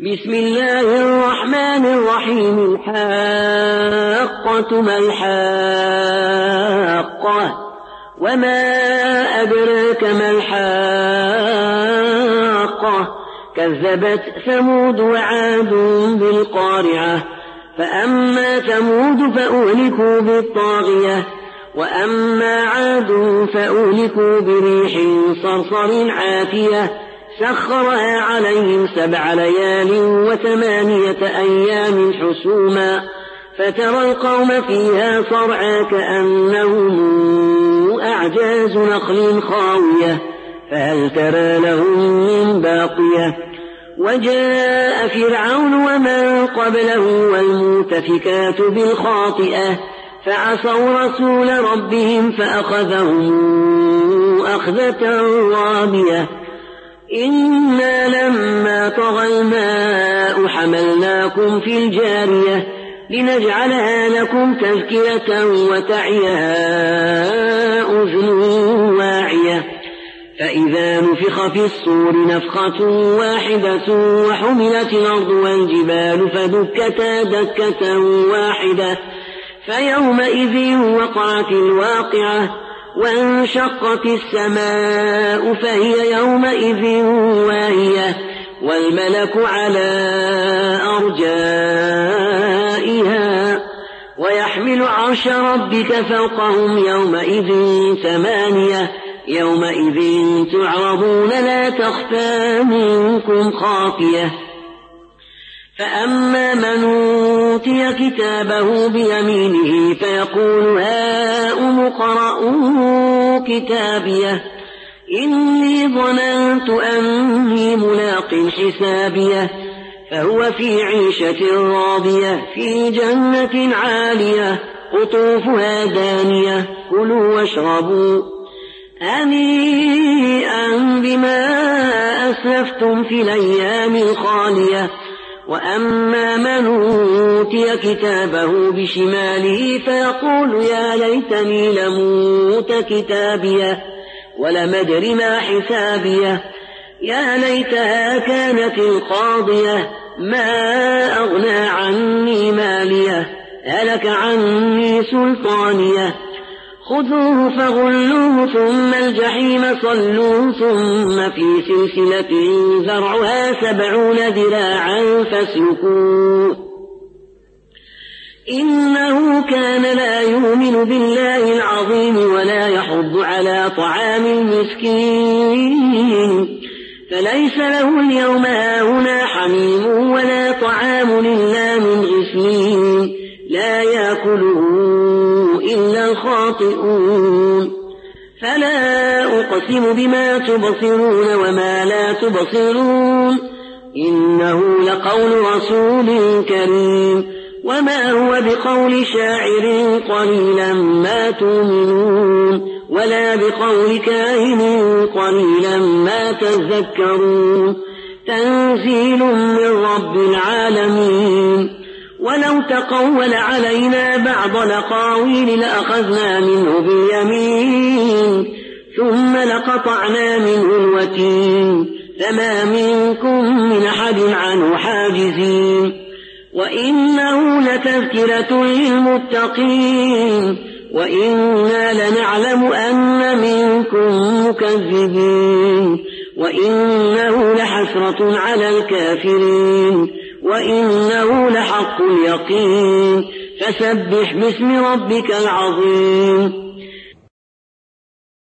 بسم الله الرحمن الرحيم الحاقة ما الحاقة وما أدراك ما الحاقة كذبت ثمود وعاد بالقارعة فأما ثمود فأهلكوا بالطاغية وأما عاد فأهلكوا بريح صرصر عاتية سخرها عليهم 7 ليال و8 أيام حسوما فترى القوم فيها صرعى كأنهم أعجاز نخل خاوية فهل ترى لهم من باقية وجاء فرعون ومن قبله والمؤتفكات بالخاطئة فعصوا رسول ربهم فأخذهم أخذة رابية إنا لما طغى الماء حملناكم في الجارية لنجعلها لكم تذكرة وتعيها أذن واعية فإذا نفخ في الصور نفخة واحدة وحملت الأرض والجبال فدكتا دكة واحدة فيومئذ وقعت الواقعة وانشقت السماء فهي يومئذ واهية والملك على أرجائها ويحمل عرش ربك فوقهم يومئذ 8 يومئذ تعرضون لا تخفى منكم خافية فأما من أوتي كتابه بيمينه فيقول هاؤم اقرءوا كتابيه إني ظننت أني ملاق حسابيه فهو في عيشة راضية في جنة عالية قطوفها دانية كلوا واشربوا هنيئا بما أسلفتم في الأيام الخالية وأما من أوتي كتابه بشماله فيقول يا ليتني لموت كتابيه ولم أدر ما حسابيه يا ليتها كانت القاضية ما أغنى عني ماليه هلك عني سلطانيه خذوه فغلوه ثم الجحيم صلوه ثم في سلسلة ذرعها 70 ذراعا فاسلكوه إنه كان لا يؤمن بالله العظيم ولا يحض على طعام المسكين فليس له اليوم هاهنا حميم ولا طعام إلا من غسلين لا يأكله إلا الخاطئون فلا أقسم بما تبصرون وما لا تبصرون إنه لقول رسول كريم وما هو بقول شاعر قليلا ما تؤمنون ولا بقول كاهن قليلا ما تذكرون تنزيل من رب العالمين ولو تقول علينا بعض الأقاويل لأخذنا منه باليمين ثم لقطعنا منه الوتين فما منكم من أحد عنه حاجزين وإنه لتذكرة للمتقين وإنا لنعلم أن منكم مكذبين وإنه لحسرة على الكافرين وإنه لحق اليقين فسبح باسم ربك العظيم